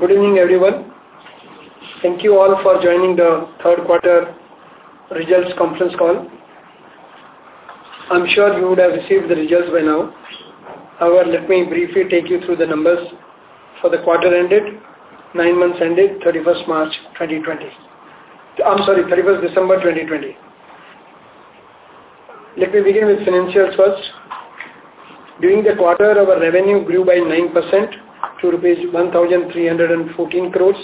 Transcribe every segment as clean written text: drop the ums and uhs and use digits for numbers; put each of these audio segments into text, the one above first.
Good evening, everyone. Thank you all for joining the third quarter results conference call. I'm sure you would have received the results by now. However, let me briefly take you through the numbers for the quarter ended, 9 months ended, 31st March 2020. 31st December 2020. Let me begin with financials first. During the quarter, our revenue grew by 9% to rupees 1,314 crores.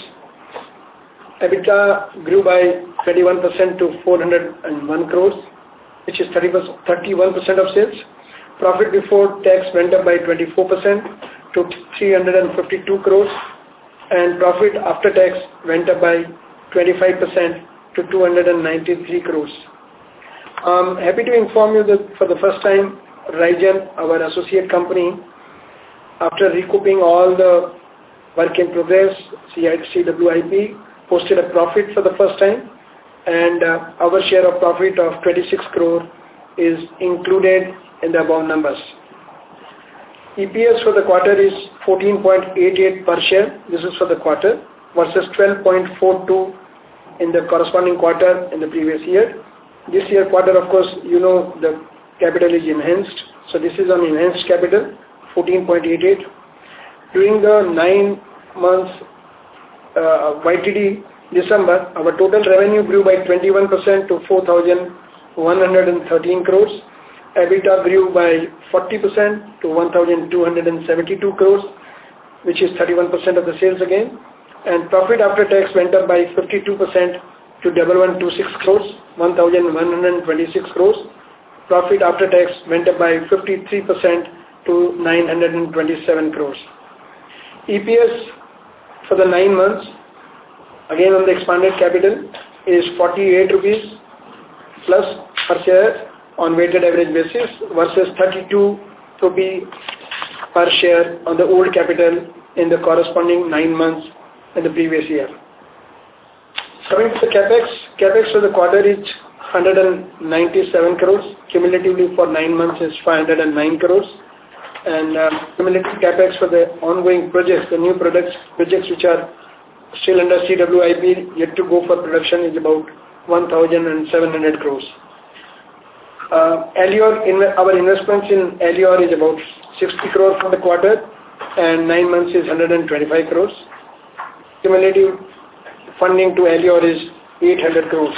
EBITDA grew by 21% to 401 crores, which is 31% of sales. Profit before tax went up by 24% to 352 crores, and profit after tax went up by 25% to 293 crores. I'm happy to inform you that for the first time, Ryzen, our associate company, after recouping all the work in progress, CWIP, posted a profit for the first time, and our share of profit of 26 crore is included in the above numbers. EPS for the quarter is 14.88 per share. This is for the quarter versus 12.42 in the corresponding quarter in the previous year. This year quarter, of course, you know the capital is enhanced. So this is on enhanced capital, 14.88. During the 9 months YTD December, our total revenue grew by 21% to 4,113 crores. EBITDA grew by 40% to 1,272 crores, which is 31% of the sales again. And profit after tax went up by 52% to 1126 crores, 1,126 crores. Profit after tax went up by 53% to 927 crores. EPS for the 9 months, again on the expanded capital, is 48 rupees plus per share on weighted average basis versus 32 rupee per share on the old capital in the corresponding 9 months in the previous year. Coming to the CapEx for the quarter is 197 crores. Cumulatively for 9 months is 509 crores. And cumulative CapEx for the ongoing projects, the new projects which are still under CWIP, yet to go for production, is about 1,700 crores. Our investments in Aleor is about 60 crores for the quarter, and 9 months is 125 crores. Cumulative funding to Aleor is 800 crores.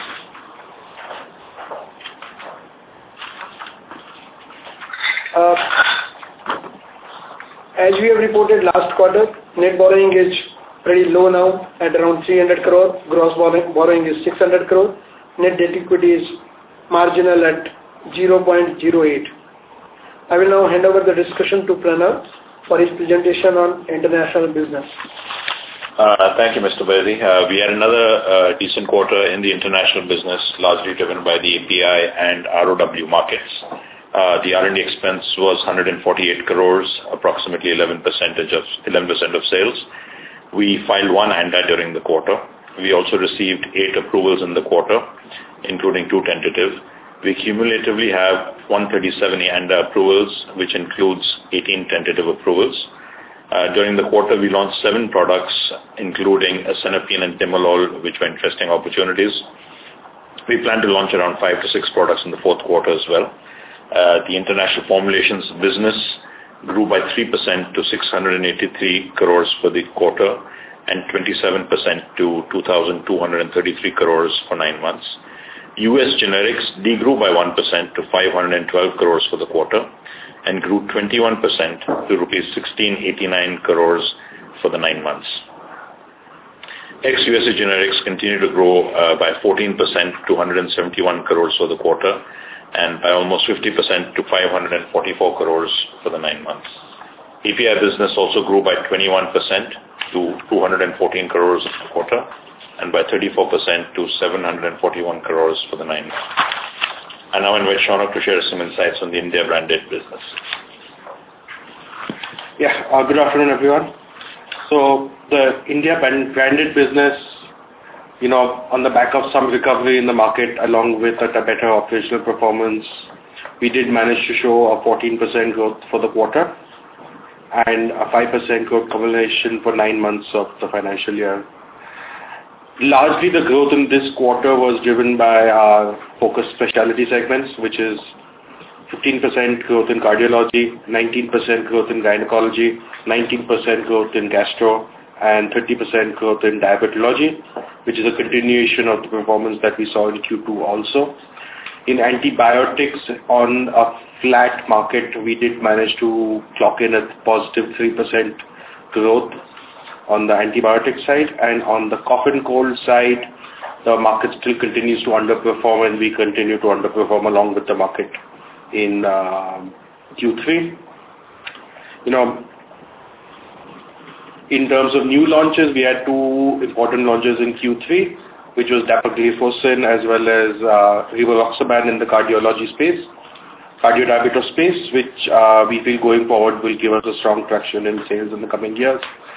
As we have reported last quarter, net borrowing is pretty low now at around 300 crore. Gross borrowing is 600 crore. Net debt equity is marginal at 0.08. I will now hand over the discussion to Pranav for his presentation on international business. Thank you, Mr. Baheti. We had another decent quarter in the international business, largely driven by the API and ROW markets. The R&D expense was 148 crores, approximately 11% of sales. We filed 1 ANDA during the quarter. We also received 8 approvals in the quarter, including 2 tentative. We cumulatively have 137 ANDA approvals, which includes 18 tentative approvals. During the quarter, we launched 7 products, including asenapine and timolol, which were interesting opportunities. We plan to launch around 5 to 6 products in the fourth quarter as well. The international formulations business grew by 3% to 683 crores for the quarter and 27% to 2,233 crores for 9 months. US generics degrew by 1% to 512 crores for the quarter and grew 21% to rupees 1689 crores for the 9 months. Ex-USA generics continue to grow by 14% to 171 crores for the quarter and by almost 50% to 544 crores for the 9 months. API business also grew by 21% to 214 crores in the quarter and by 34% to 741 crores for the 9 months. I now invite Shaunak to share some insights on the India branded business. Good afternoon, everyone. So the India branded business, on the back of some recovery in the market along with a better operational performance, we did manage to show a 14% growth for the quarter. and a 5% growth combination for 9 months of the financial year. Largely, the growth in this quarter was driven by our focused specialty segments, which is 15% growth in cardiology, 19% growth in gynecology, 19% growth in gastro, and 30% growth in diabetology, which is a continuation of the performance that we saw in Q2 also. In antibiotics, on a flat market, we did manage to clock in a positive 3% growth on the antibiotic side, and on the cough and cold side, the market still continues to underperform, and we continue to underperform along with the market in Q3. In terms of new launches, we had 2 important launches in Q3, which was dapagliflozin as well as rivaroxaban in the cardiology space, cardiodiabetes space, which we feel going forward will give us a strong traction in sales in the coming years.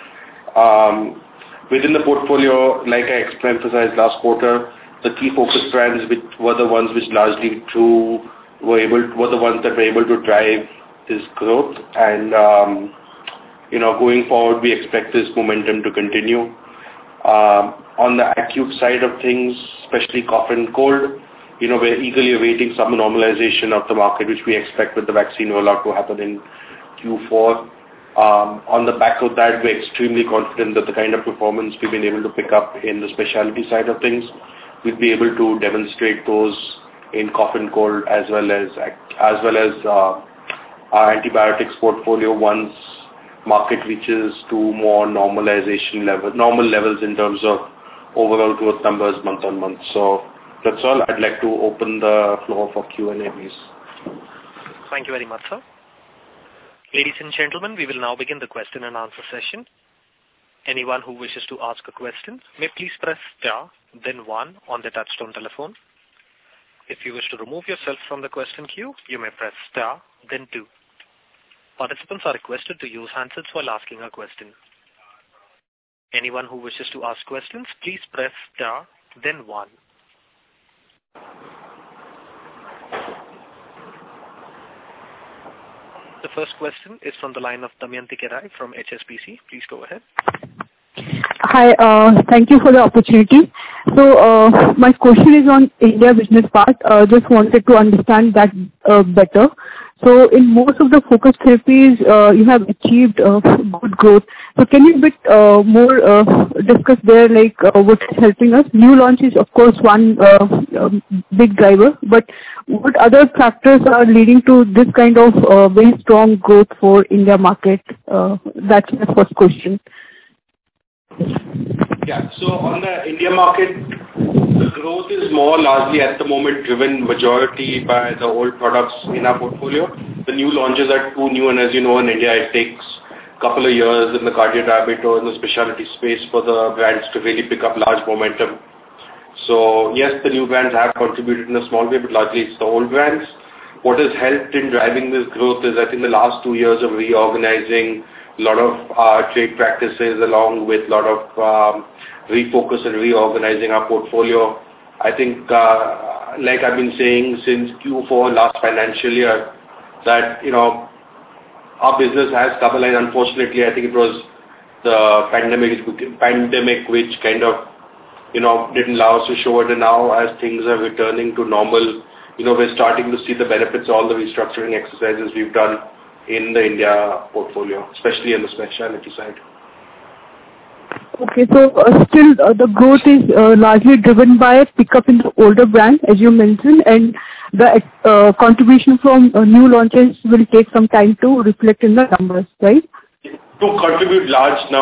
Within the portfolio, like I emphasized last quarter, the key focus brands which were the ones which largely were the ones that were able to drive this growth, and going forward, we expect this momentum to continue. On the acute side of things, especially cough and cold, we're eagerly awaiting some normalization of the market, which we expect with the vaccine rollout to happen in Q4. On the back of that, we're extremely confident that the kind of performance we've been able to pick up in the specialty side of things, we'll be able to demonstrate those in cough and cold as well as our antibiotics portfolio once market reaches to more normal levels in terms of overall growth numbers month on month. So that's all. I'd like to open the floor for Q&A, please. Thank you very much, sir. Ladies and gentlemen, we will now begin the question and answer session. Anyone who wishes to ask a question may please press star, then 1 on the touchtone telephone. If you wish to remove yourself from the question queue, you may press star, then 2. Participants are requested to use handsets while asking a question. Anyone who wishes to ask questions, please press star, then 1. The first question is from the line of Damayanti Kerai from HSBC. Please go ahead. Hi, thank you for the opportunity. So my question is on India business part. Just wanted to understand that better. So in most of the focus therapies, you have achieved good growth. So can you a bit more discuss there, like what is helping us? New launch is, of course, one big driver, but what other factors are leading to this kind of very strong growth for India market? That's my first question. Yeah, so on the India market, the growth is more largely at the moment driven majority by the old products in our portfolio. The new launches are too new, and as you know, in India, it takes a couple of years in the cardiodiabetes or in the specialty space for the brands to really pick up large momentum. So yes, the new brands have contributed in a small way, but largely it's the old brands. What has helped in driving this growth is, I think, the last 2 years of reorganizing a lot of trade practices along with a lot of refocus and reorganizing our portfolio. I think, like I've been saying since Q4 last financial year, that, our business has stabilized. Unfortunately, I think it was the pandemic which kind of, didn't allow us to show it. And now as things are returning to normal, we're starting to see the benefits of all the restructuring exercises we've done in the India portfolio, especially in the specialty side. Okay, so still the growth is largely driven by pickup in the older brand, as you mentioned, and the contribution from new launches will take some time to reflect in the numbers, right? To contribute in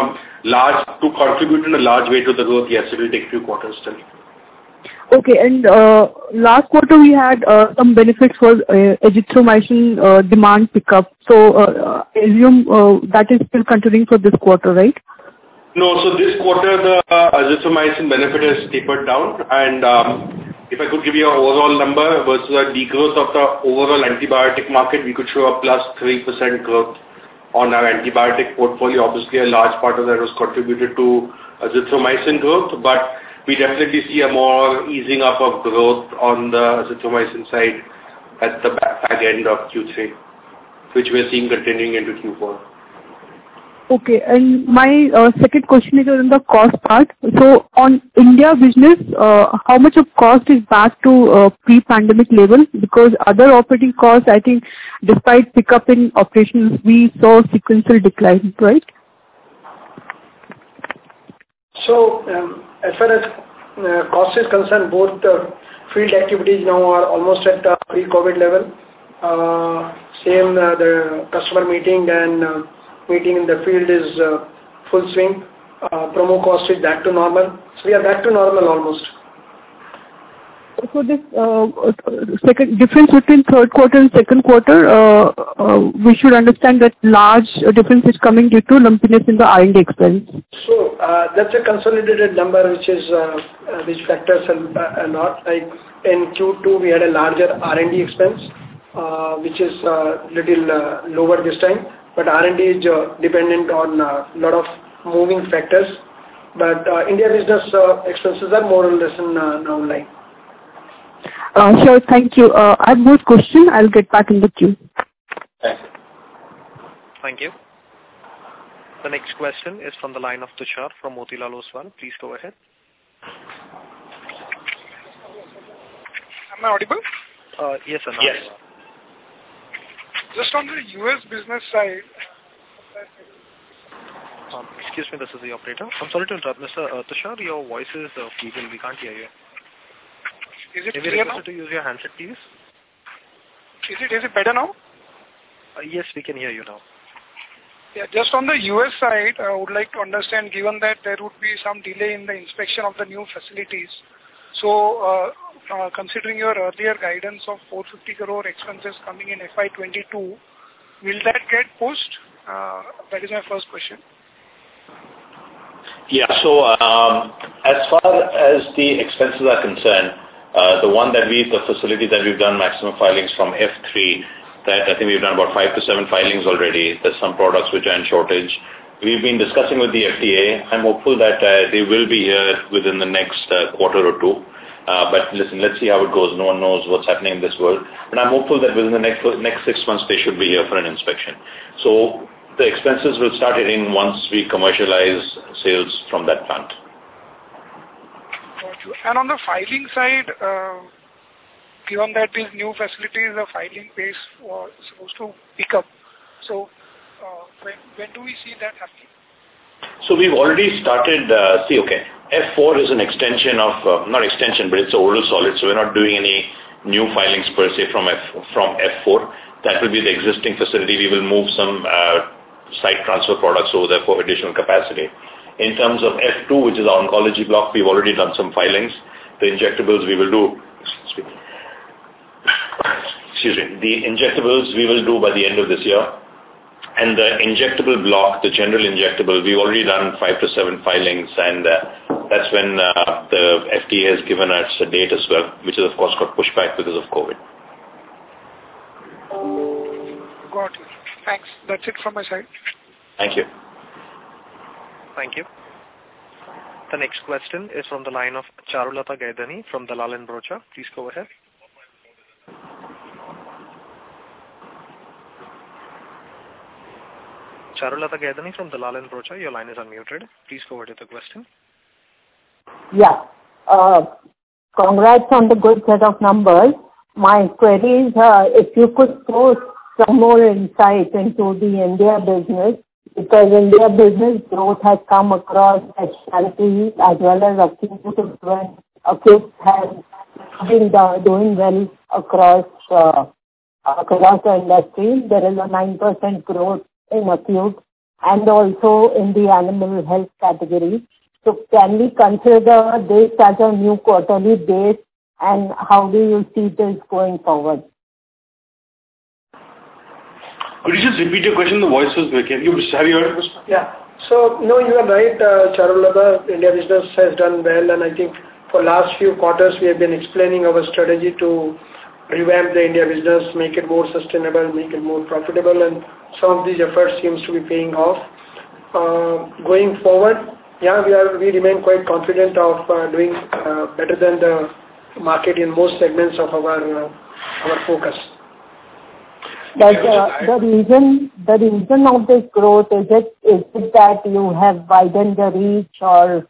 a large way to the growth, yes, it will take a few quarters still. Okay, and last quarter we had some benefits for azithromycin demand pickup. So I assume that is still continuing for this quarter, right? No, so this quarter the azithromycin benefit has tapered down, and if I could give you an overall number versus a degrowth of the overall antibiotic market, we could show a plus 3% growth on our antibiotic portfolio. Obviously, a large part of that was contributed to azithromycin growth, but we definitely see a more easing up of growth on the azithromycin side at the back end of Q3, which we're seeing continuing into Q4. Okay. And my second question is on the cost part. So on India business, how much of cost is back to pre-pandemic level? Because other operating costs, I think, despite pickup in operations, we saw sequential decline, right? So as far as cost is concerned, both field activities now are almost at pre-COVID level. Same, the customer meeting and meeting in the field is full swing. Promo cost is back to normal. So we are back to normal almost. So this second difference between third quarter and second quarter, we should understand that large difference is coming due to lumpiness in the R&D expense. So that's a consolidated number which factors a lot. Like in Q2 we had a larger R&D expense, which is little lower this time. But R&D is dependent on a lot of moving factors. But India business expenses are more or less in now line. Sure, thank you. I have more questions. I'll get back in the queue. Thank you. Thank you. The next question is from the line of Tushar from Motilal Oswal. Please go ahead. Am I audible? Yes, sir. Yes. Just on the US business side. Excuse me, this is the operator. I'm sorry to interrupt, Mr. Tushar. Your voice is feeble. We can't hear you. Is it Maybe clear now? to use your handset, please. Is it better now? Yes, we can hear you now. Yeah, just on the US side, I would like to understand, given that there would be some delay in the inspection of the new facilities. So, considering your earlier guidance of 450 crore expenses coming in FY22, will that get pushed? That is my first question. Yeah, so as far as the expenses are concerned, the facility that we've done maximum filings from F3, that I think we've done about 5 to 7 filings already. There's some products which are in shortage. We've been discussing with the FDA. I'm hopeful that they will be here within the next quarter or two. But listen, let's see how it goes. No one knows what's happening in this world. But I'm hopeful that within the next 6 months they should be here for an inspection. So the expenses will start hitting once we commercialize sales from that plant. Got you. And on the filing side, given that these new facilities, the filing pace was supposed to pick up. So when do we see that happening? So we've already started, F4 is an extension of, not extension, but it's an oral solid, so we're not doing any new filings per se from F4. That will be the existing facility. We will move some site transfer products over there for additional capacity. In terms of F2, which is our oncology block, we've already done some filings. The injectables we will do, the injectables we will do by the end of this year. And the injectable block, the general injectable, we've already done 5 to 7 filings, and that's when the FDA has given us a date as well, which has of course got pushed back because of COVID. Got it. Thanks. That's it from my side. Thank you. Thank you. The next question is from the line of Charulata Gaidhani from Dalal & Broacha. Please go ahead. Charulata Gaidhani from Dalal & Broacha, your line is unmuted. Please go ahead with the question. Yeah. Congrats on the good set of numbers. My query is if you could throw some more insight into the India business, because India business growth has come across specialties as well as acute has been doing well across the industry. There is a 9% growth in acute and also in the animal health category. So can we consider this as a new quarterly base, and how do you see this going forward? Could you just repeat your question? The voice was breaking. Have you heard it? Yeah. So, no, you are right, Charulata. India business has done well, and I think for last few quarters we have been explaining our strategy to revamp the India business, make it more sustainable, make it more profitable, and some of these efforts seems to be paying off. Going forward, we remain quite confident of doing better than the market in most segments of our focus. But the reason of this growth, is it that you have widened the reach or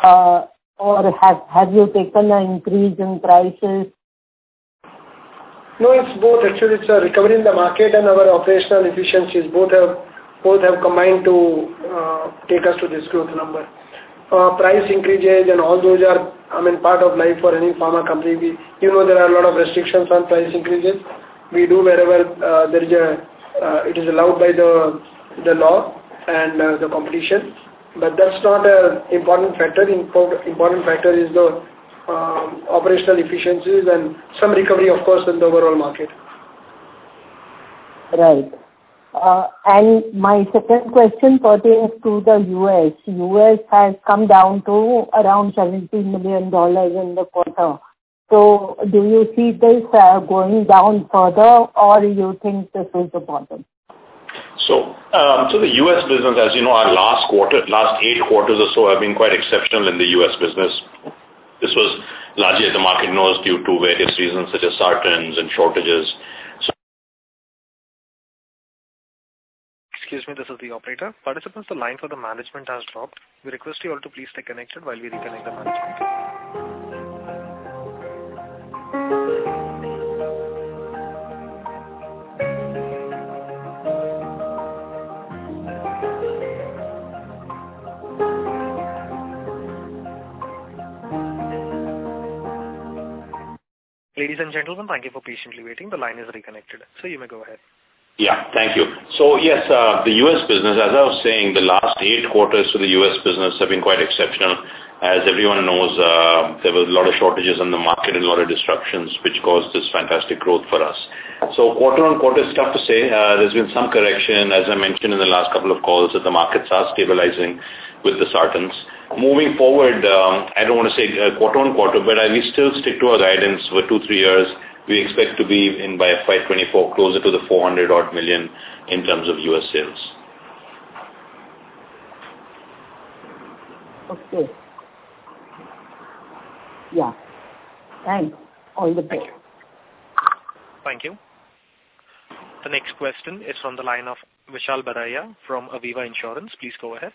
have you taken an increase in prices? No, it's both. Actually, it's a recovery in the market and our operational efficiencies. Both have combined to take us to this growth number. Price increases and all those are, part of life for any pharma company. There are a lot of restrictions on price increases. We do wherever it is allowed by the law and the competition. But that's not an important factor. Important factor is the operational efficiencies and some recovery, of course, in the overall market. Right. And my second question pertains to the U.S. U.S. has come down to around $17 million in the quarter. So do you see this going down further, or you think this is the bottom? So the U.S. business, as you know, our last 8 quarters or so have been quite exceptional in the U.S. business. This was largely, as the market knows, due to various reasons such as sartans and shortages. Excuse me, this is the operator. Participants, the line for the management has dropped. We request you all to please stay connected while we reconnect the management. Ladies and gentlemen, thank you for patiently waiting. The line is reconnected. So you may go ahead. Yeah, thank you. So yes, the U.S. business, as I was saying, the last 8 quarters for the U.S. business have been quite exceptional. As everyone knows, there was a lot of shortages in the market and a lot of disruptions which caused this fantastic growth for us. So quarter on quarter is tough to say. There's been some correction, as I mentioned in the last couple of calls, that the markets are stabilizing with the sartans. Moving forward, I don't want to say quarter on quarter, but we still stick to our guidance for 2-3 years. We expect to be by FY24 closer to the 400 odd million in terms of US sales. Okay. Yeah. Thanks. All the best. Thank you. The next question is from the line of Vishal Baraia from Aviva Insurance. Please go ahead.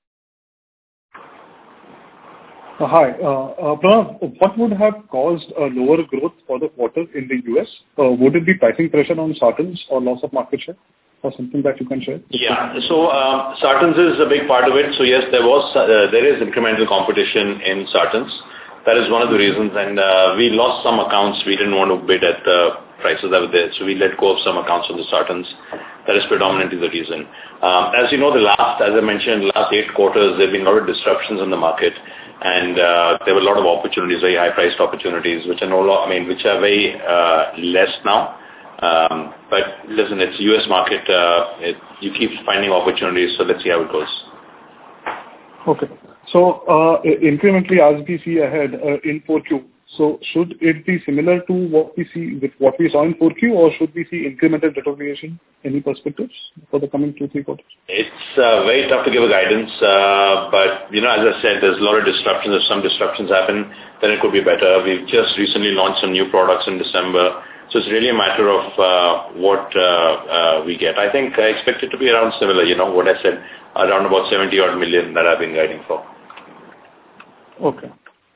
Hi. Pranav, what would have caused a lower growth for the quarter in the US? Would it be pricing pressure on sartans or loss of market share, or something that you can share? Yeah. So sartans is a big part of it. So yes, there is incremental competition in sartans. That is one of the reasons. And we lost some accounts. We didn't want to bid at the prices that were there. So we let go of some accounts on the sartans. That is predominantly the reason. As you know, as I mentioned, the last 8 quarters, there have been a lot of disruptions in the market. And there were a lot of opportunities, very high-priced opportunities, which are which are very less now. But listen, it's US market. You keep finding opportunities, so let's see how it goes. Okay. So incrementally, as we see ahead in 4Q, so should it be similar to what we saw in 4Q, or should we see incremental deterioration? Any perspectives for the coming 2-3 quarters? It's very tough to give a guidance, but as I said, there's a lot of disruptions. If some disruptions happen, then it could be better. We've just recently launched some new products in December, so it's really a matter of what we get. I expect it to be around similar, what I said, around about 70 odd million that I've been guiding for. Okay.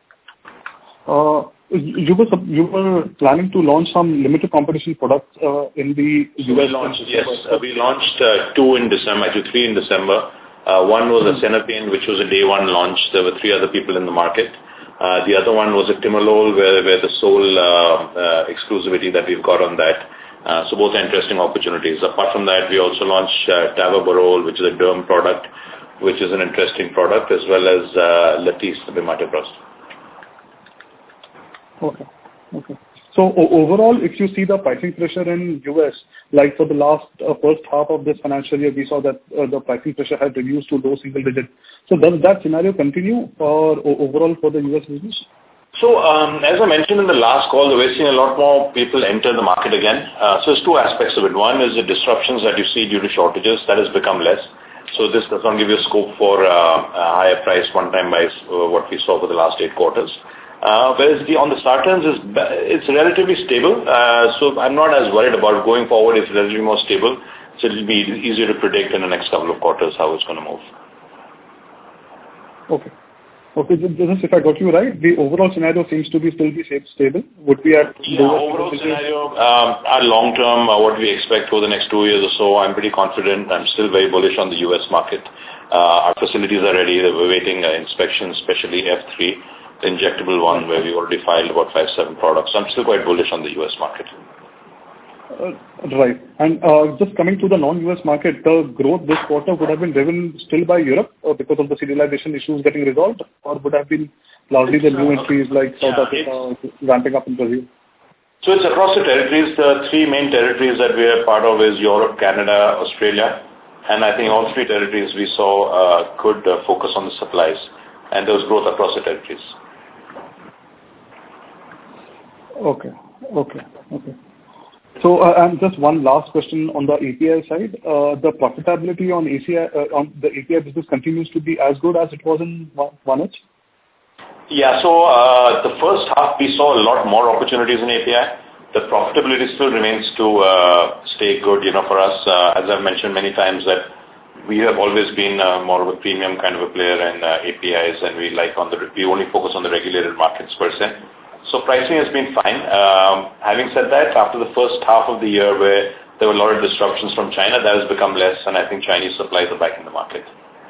You were planning to launch some limited competition products in the US. Yes, we launched 2 in December, actually 3 in December. One was a Cenapine, which was a day 1 launch. There were 3 other people in the market. The other one was a Timolol, where the sole exclusivity that we've got on that. So both are interesting opportunities. Apart from that, we also launched Tavabarol, which is a derm product, which is an interesting product, as well as Latisse, the Bimatibrast. Okay. So overall, if you see the pricing pressure in US, like for the last first half of this financial year, we saw that the pricing pressure had reduced to low single digit. So does that scenario continue overall for the US business? So as I mentioned in the last call, we're seeing a lot more people enter the market again. So there's 2 aspects of it. One is the disruptions that you see due to shortages. That has become less. So this does not give you scope for a higher price one-time buys, what we saw for the last 8 quarters. Whereas on the sartans, it's relatively stable. So I'm not as worried about going forward. It's relatively more stable. So it'll be easier to predict in the next couple of quarters how it's going to move. Okay. Okay, just if I got you right, the overall scenario seems to be still be stable. Would we at overall scenario, our long term, what we expect for the next 2 years or so, I'm pretty confident. I'm still very bullish on the US market. Our facilities are ready. We're waiting inspection, especially F3, the injectable one, where we already filed about 5-7 products. So I'm still quite bullish on the US market. Right. And just coming to the non-US market, the growth this quarter would have been driven still by Europe because of the serialization issues getting resolved, or would have been largely the new entries like South Africa ramping up in Brazil? So it's across the territories. The 3 main territories that we are part of is Europe, Canada, Australia. And I think all 3 territories we saw could focus on the supplies. And there was growth across the territories. Okay. So, and just one last question on the API side. The profitability on the API business continues to be as good as it was in 1H? Yeah, so the first half we saw a lot more opportunities in API. The profitability still remains to stay good, for us. As I've mentioned many times that we have always been more of a premium kind of a player in APIs, and we only focus on the regulated markets per se. So pricing has been fine. Having said that, after the first half of the year where there were a lot of disruptions from China, that has become less, and I think Chinese supplies are back in the market.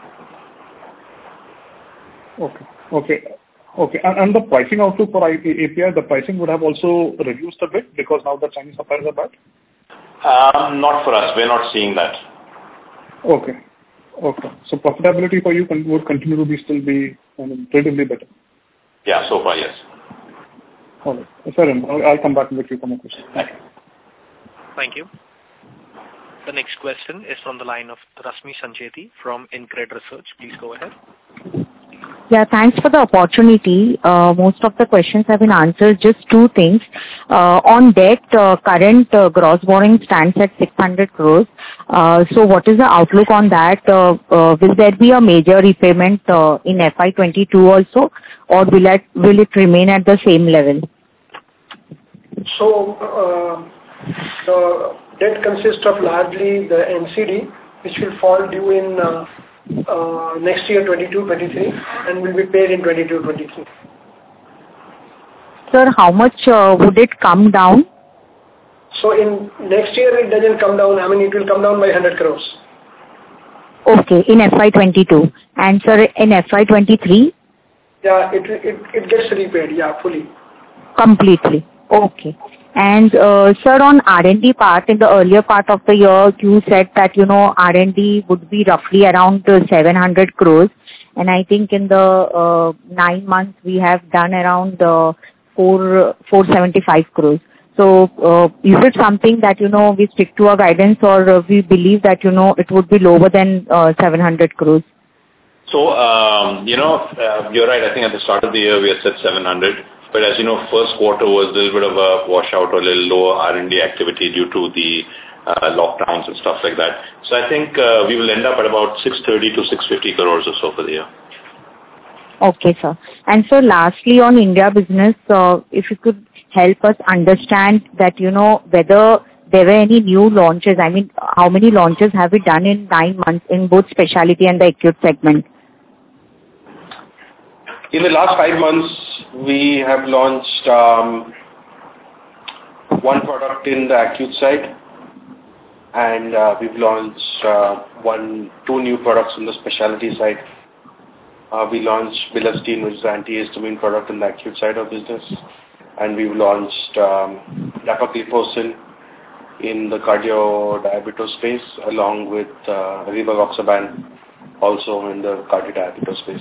Okay. And the pricing outlook for API, the pricing would have also reduced a bit because now the Chinese suppliers are back? Not for us. We're not seeing that. Okay. So profitability for you would continue to still be relatively better? Yeah, so far, yes. All right. Fair enough. I'll come back and with you for more questions. Thank you. The next question is from the line of Rasmi Sancheti from InCred Research. Please go ahead. Yeah, thanks for the opportunity. Most of the questions have been answered. Just 2 things. On debt, current gross borrowing stands at 600 crores. So what is the outlook on that? Will there be a major repayment in FY22 also, or will it remain at the same level? So the debt consists of largely the NCD, which will fall due in next year 22-23 and will be paid in 22-23. Sir, how much would it come down? So in next year it doesn't come down. It will come down by 100 crores. Okay, in FY22. And sir, in FY23? Yeah, it gets repaid, fully. Completely. Okay. And sir, on R&D part, in the earlier part of the year, you said that, R&D would be roughly around 700 crores. And I think in the 9 months, we have done around 475 crores. So is it something that, we stick to our guidance, or we believe that, it would be lower than 700 crores? So, you're right. I think at the start of the year, we had said 700. But as you know, first quarter was a little bit of a washout or a little lower R&D activity due to the lockdowns and stuff like that. So I think we will end up at about 630 to 650 crores or so for the year. Okay, sir. And so lastly, on India business, if you could help us understand that, whether there were any new launches. I mean, how many launches have we done in 9 months in both specialty and the acute segment? In the last 5 months, we have launched 1 product in the acute side, and we've launched 2 new products in the specialty side. We launched Bilastine, which is the antihistamine product in the acute side of business, and we've launched Dapagliflozin in the cardio-diabetes space, along with Rivaroxaban also in the cardio-diabetes space.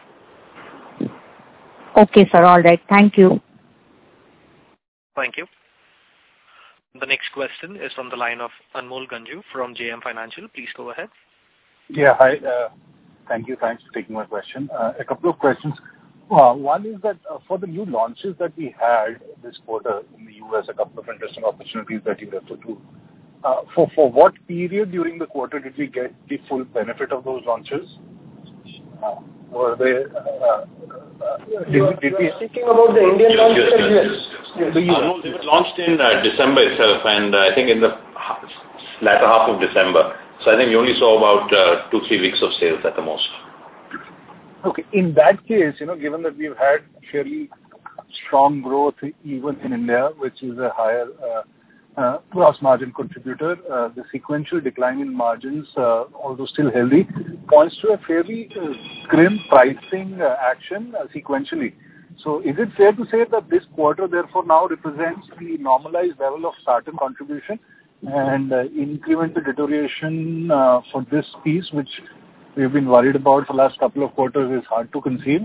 Okay, sir. All right. Thank you. Thank you. The next question is from the line of Anmol Ganju from JM Financial. Please go ahead. Yeah, hi. Thank you. Thanks for taking my question. A couple of questions. One is that for the new launches that we had this quarter in the US, a couple of interesting opportunities that you referred to. For what period during the quarter did we get the full benefit of those launches? Were they did we... Speaking about the Indian launch or US? No, they were launched in December itself, and I think in the latter half of December. So I think we only saw about 2-3 weeks of sales at the most. Okay. In that case, given that we've had fairly strong growth even in India, which is a higher gross margin contributor, the sequential decline in margins, although still healthy, points to a fairly grim pricing action sequentially. So is it fair to say that this quarter therefore now represents the normalized level of Sartan contribution, and incremental deterioration for this piece, which we've been worried about for the last couple of quarters, is hard to conceive?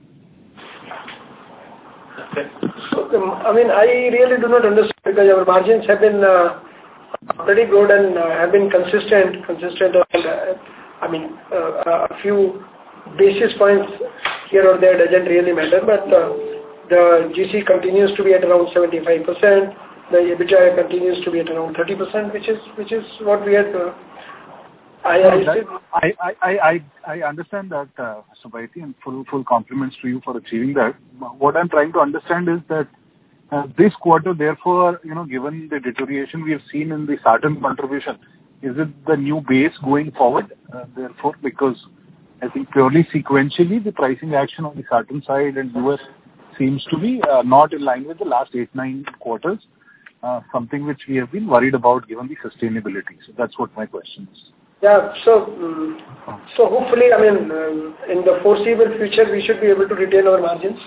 So, I really do not understand, because our margins have been pretty good and have been consistent on, a few basis points here or there doesn't really matter, but the GC continues to be at around 75%. The EBITDA continues to be at around 30%, which is what we had. I understand that, Subhaiti, and full compliments to you for achieving that. What I'm trying to understand is that this quarter, therefore, given the deterioration we have seen in the Sartan contribution, is it the new base going forward? Therefore, because I think purely sequentially, the pricing action on the Sartan side and US seems to be not in line with the last 8-9 quarters. Something which we have been worried about given the sustainability. So that's what my question is. Yeah, so hopefully, in the foreseeable future, we should be able to retain our margins.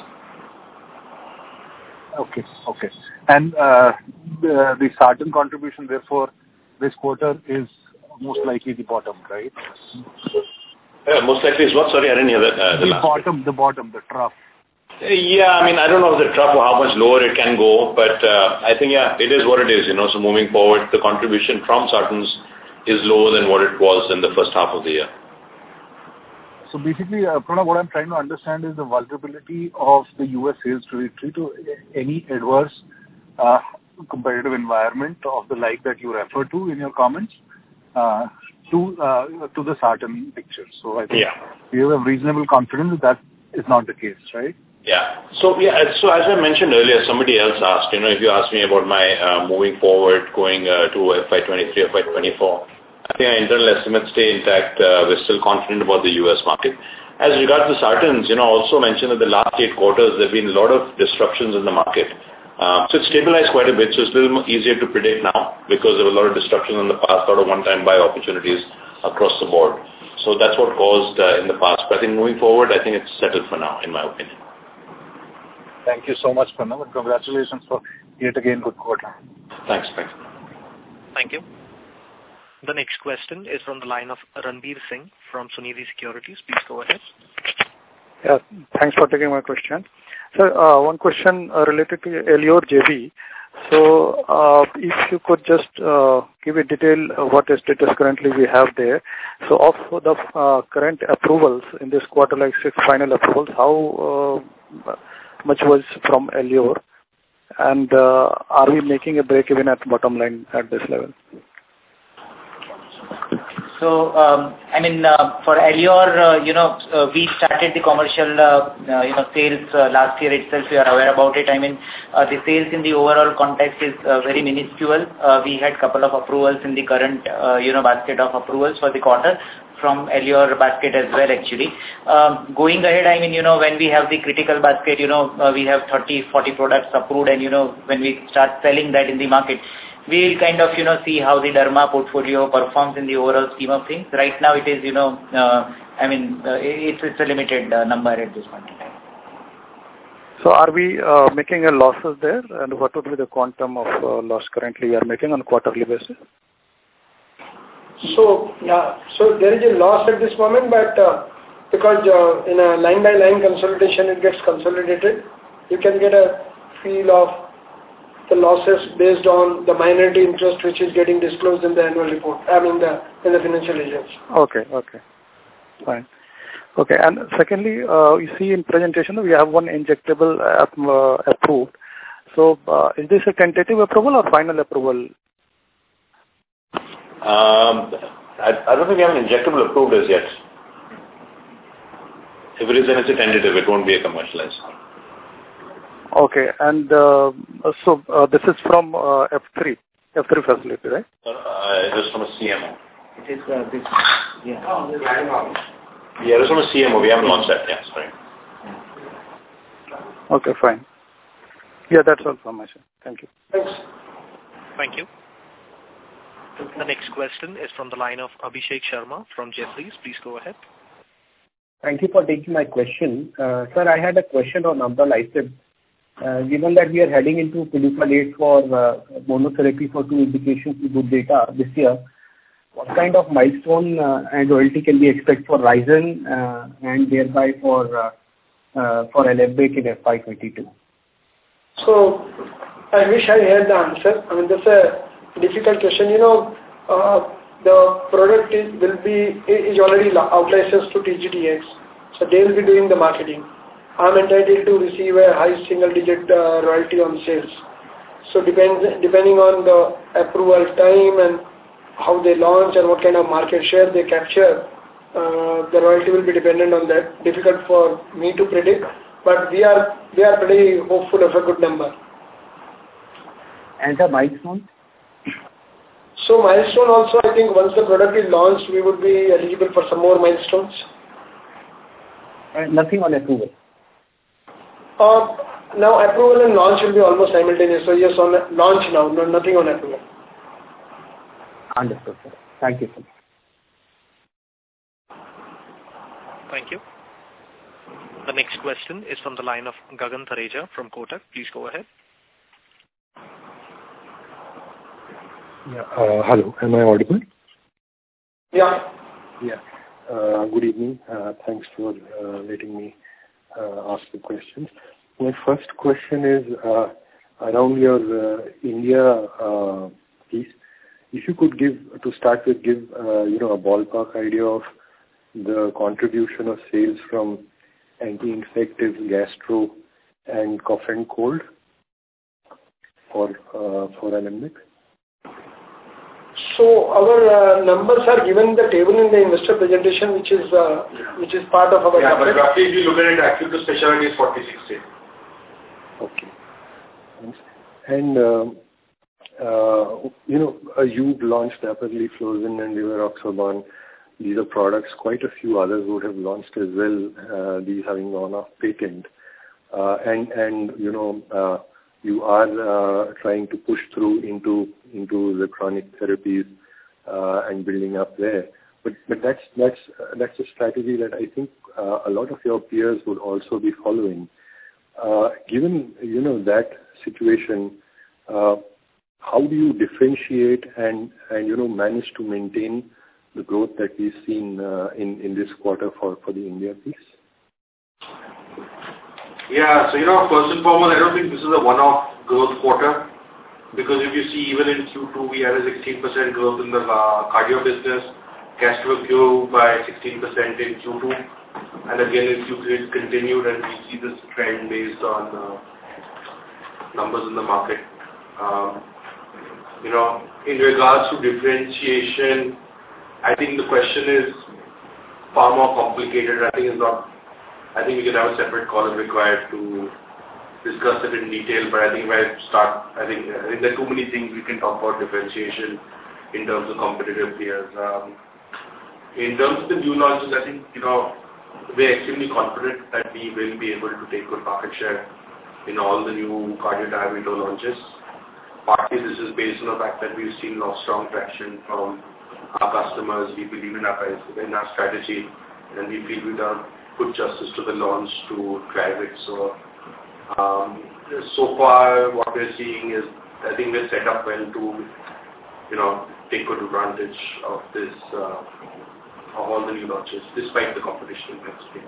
Okay. And the Sartan contribution, therefore, this quarter is most likely the bottom, right? Most likely is what? Sorry, I didn't hear that. The bottom, the trough. Yeah, I don't know if the trough or how much lower it can go, but I think, it is what it is, So moving forward, the contribution from Sartans is lower than what it was in the first half of the year. So basically, Pranav, what I'm trying to understand is the vulnerability of the US sales trajectory to any adverse competitive environment of the like that you refer to in your comments to the Sartan picture. So I think we have a reasonable confidence that is not the case, right? Yeah. So as I mentioned earlier, somebody else asked, if you ask me about my moving forward, going to FY23, FY24, I think our internal estimates stay intact. We're still confident about the US market. As regards to Sartans, also mentioned that the last 8 quarters, there have been a lot of disruptions in the market. So it's stabilized quite a bit, so it's a little easier to predict now because there were a lot of disruptions in the past, a lot of one-time buy opportunities across the board. So that's what caused in the past. But I think moving forward, I think it's settled for now, in my opinion. Thank you so much, Pranav, and congratulations for yet again good quarter. Thanks. Thank you. The next question is from the line of Ranbir Singh from Sunidhi Securities. Please go ahead. Yeah, thanks for taking my question. Sir, one question related to Aleor JV. So, if you could just give a detail of what status currently we have there. So, of the current approvals in this quarter, like 6 final approvals, how much was from Aleor? And are we making a break even at bottom line at this level? So, for Aleor, we started the commercial, sales last year itself. We are aware about it. The sales in the overall context is very minuscule. We had couple of approvals in the current, basket of approvals for the quarter from Aleor basket as well, actually. Going ahead, when we have the critical basket, we have 30-40 products approved, and, when we start selling that in the market, we will kind of, see how the derma portfolio performs in the overall scheme of things. Right now it is, it's a limited number at this point in time. So are we making a losses there, and what would be the quantum of loss currently we are making on a quarterly basis? So there is a loss at this moment, but because in a line-by-line consolidation it gets consolidated, you can get a feel of the losses based on the minority interest which is getting disclosed in the annual report, in the financial results. Okay, fine. Okay, and secondly, you see in presentation we have one injectable approved. So is this a tentative approval or final approval? I don't think we have an injectable approved as yet. If it is, then it's a tentative. It won't be a commercialized. Okay. And this is from F3 facility, right? It is from a CMO. It is this. Yeah. Yeah, it is from a CMO. We haven't launched that yet. Sorry. Okay, fine. Yeah, that's all from my side. Thank you. Thanks. Thank you. The next question is from the line of Abhishek Sharma from Jefferies. Please go ahead. Thank you for taking my question. Sir, I had a question on Amlodipine. Given that we are heading into PDUFA date for monotherapy for 2 indications with good data this year, what kind of milestone and royalty can we expect for Ryzen and thereby for Alembic in FY22? So, I wish I had the answer. I mean, that's a difficult question. The product is already out-licensed to TGTX, so they will be doing the marketing. I'm entitled to receive a high single-digit royalty on sales. So depending on the approval time and how they launch and what kind of market share they capture, the royalty will be dependent on that. Difficult for me to predict, but we are pretty hopeful of a good number. And the milestone? So milestone also, I think once the product is launched, we would be eligible for some more milestones. Nothing on approval? Now approval and launch will be almost simultaneous. So yes, on launch now, nothing on approval. Understood, sir. Thank you, sir. Thank you. The next question is from the line of Gagan Thareja from Kotak. Please go ahead. Yeah. Hello. Am I audible? Yeah. Yeah. Good evening. Thanks for letting me ask the questions. My first question is around your India piece. If you could give a ballpark idea of the contribution of sales from anti-infectives, gastro, and cough and cold for Alembic. So our numbers are given in the table in the investor presentation, which is part of our. Yeah, but roughly if you look at it, acute to specialty is 40-60. Okay. Thanks. And you've launched Dapagliflozin and Rivaroxaban. These are products. Quite a few others would have launched as well. These having gone off patent, you are trying to push through into the chronic therapies and building up there. But that's a strategy that I think a lot of your peers would also be following. Given that situation, how do you differentiate and manage to maintain the growth that we've seen in this quarter for the India piece? Yeah, so first and foremost, I don't think this is a one-off growth quarter, because if you see even in Q2 we had a 16% growth in the cardio business, gastro grew by 16% in Q2, and again in Q3 it continued, and we see this trend based on numbers in the market. In regards to differentiation, I think the question is far more complicated. I think we can have a separate call if required to discuss it in detail, but I think I think there are too many things we can talk about differentiation in terms of competitive peers. In terms of the new launches, I think, we're extremely confident that we will be able to take good market share in all the new cardio-diabetes launches. Partly this is based on the fact that we've seen a lot of strong traction from our customers. We believe in our strategy, and we feel we've done good justice to the launch to drive it. So far what we're seeing is, I think we're set up well to, take good advantage of this, of all the new launches, despite the competition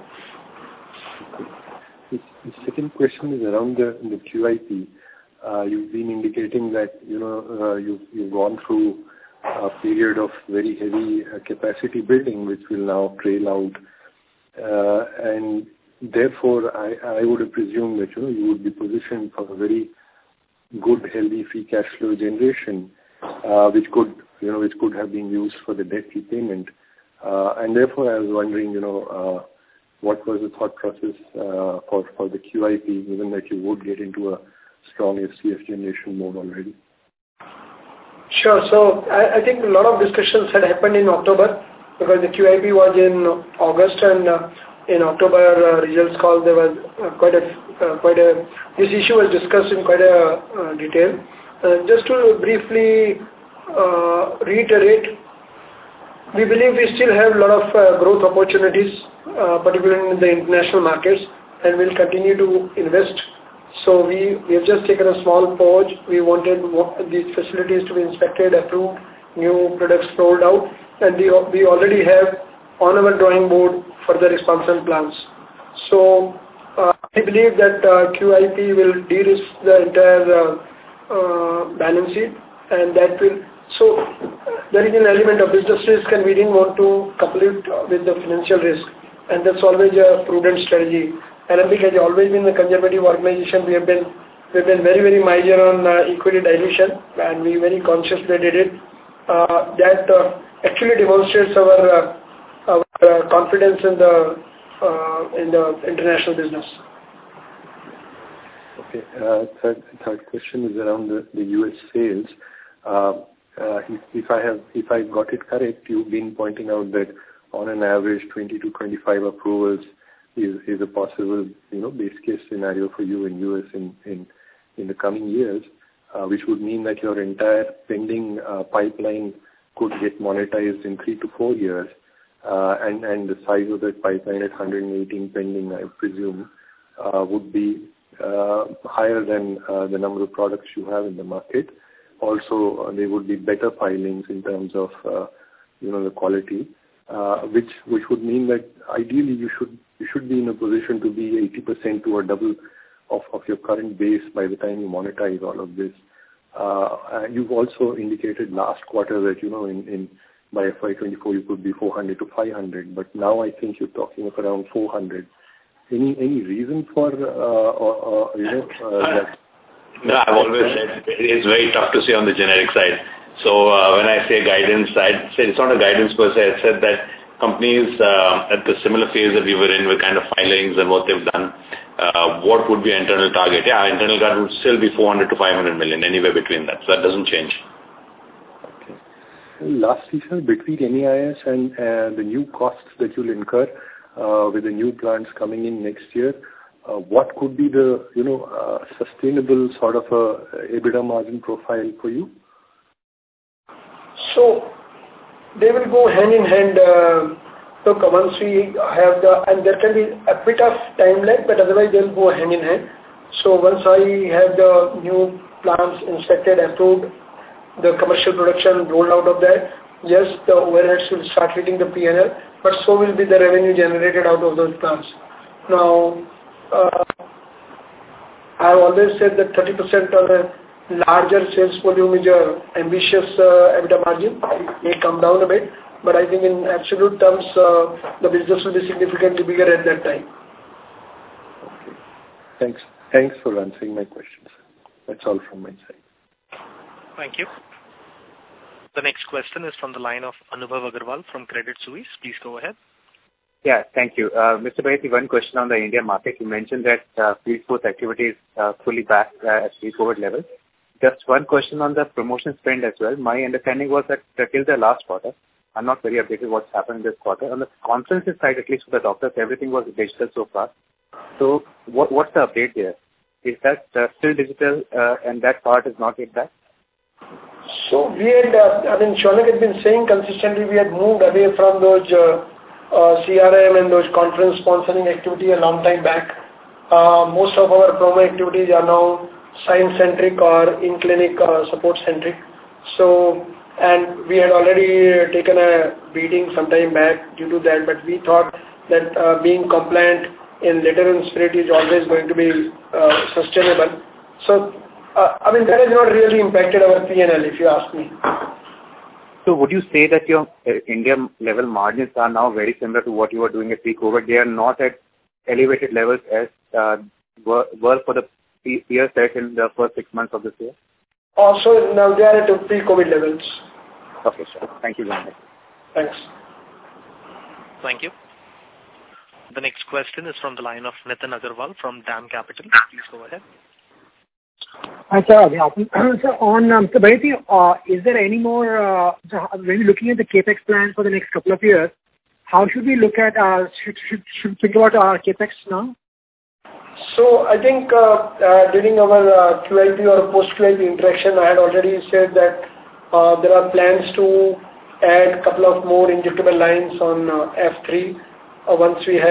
in The second question is around the QIP. You've been indicating that, you've gone through a period of very heavy capacity building, which will now trail out. And therefore, I would have presumed that you would be positioned for a very good, healthy free cash flow generation, which could have been used for the debt repayment. And therefore, I was wondering, what was the thought process for the QIP, given that you would get into a strong FCF generation mode already? Sure. So I think a lot of discussions had happened in October because the QIP was in August, and in October results call there was this issue was discussed in quite a detail. Just to briefly reiterate, we believe we still have a lot of growth opportunities, particularly in the international markets, and we'll continue to invest. So we have just taken a small pause. We wanted these facilities to be inspected, approved, new products rolled out, and we already have on our drawing board further expansion plans. So I believe that QIP will de-risk the entire balance sheet, and that will. So there is an element of business risk, and we didn't want to couple it with the financial risk, and that's always a prudent strategy. Alembic has always been a conservative organization. We have been very, very major on equity dilution, and we very consciously did it. That actually demonstrates our confidence in the international business. Okay. Third question is around the US sales. If I got it correct, you've been pointing out that on an average 20 to 25 approvals is a possible, base case scenario for you in US in the coming years, which would mean that your entire pending pipeline could get monetized in 3 to 4 years, and the size of that pipeline at 118 pending, I presume, would be higher than the number of products you have in the market. Also, there would be better filings in terms of the quality, which would mean that ideally you should be in a position to be 80% to a double of your current base by the time you monetize all of this. You've also indicated last quarter that by FY24 you could be 400 to 500, but now I think you're talking of around 400. Any reason for that? No, I've always said it's very tough to say on the generic side. So when I say guidance, I'd say it's not a guidance per se. I said that companies at the similar phase that we were in with kind of filings and what they've done, what would be our internal target? Yeah, our internal target would still be 400 to 500 million, anywhere between that. So that doesn't change. Okay. Lastly, sir, between NEIS and the new costs that you'll incur with the new plants coming in next year, what could be the sustainable sort of EBITDA margin profile for you? So they will go hand in hand. So once we have and there can be a bit of time lag, but otherwise they'll go hand in hand. So once I have the new plants inspected, approved, the commercial production rolled out of that, yes, the overheads will start hitting the P&L, but so will be the revenue generated out of those plants. Now, I've always said that 30% on a larger sales volume is an ambitious EBITDA margin. It may come down a bit, but I think in absolute terms, the business will be significantly bigger at that time. Okay. Thanks for answering my questions. That's all from my side. Thank you. The next question is from the line of Anubhav Agarwal from Credit Suisse. Please go ahead. Yeah, thank you. Mr. Baheti, one question on the India market. You mentioned that field force activity is fully back at pre-COVID levels. Just one question on the promotion spend as well. My understanding was that till the last quarter, I'm not very updated what's happened this quarter. On the conferences side, at least for the doctors, everything was digital so far. So what's the update there? Is that still digital and that part is not yet back? So we had, Shaunak has been saying consistently we had moved away from those CRM and those conference sponsoring activity a long time back. Most of our promo activities are now science-centric or in-clinic support-centric. So, and we had already taken a beating some time back due to that, but we thought that being compliant in letter and spirit is always going to be sustainable. So, that has not really impacted our P&L, if you ask me. So would you say that your India level margins are now very similar to what you were doing at pre-COVID? They are not at elevated levels as were for the peer set in the first 6 months of this year? Also, now they are at pre-COVID levels. Okay, sure. Thank you very much. Thanks. Thank you. The next question is from the line of Nitin Agarwal from DAM Capital. Please go ahead. Hi, sir. So on Baheti, is there any more, when we're looking at the capex plan for the next couple of years, how should we look at, should we think about our capex now? So I think during our QIP or post-QIP interaction, I had already said that there are plans to add a couple of more injectable lines on F3 once we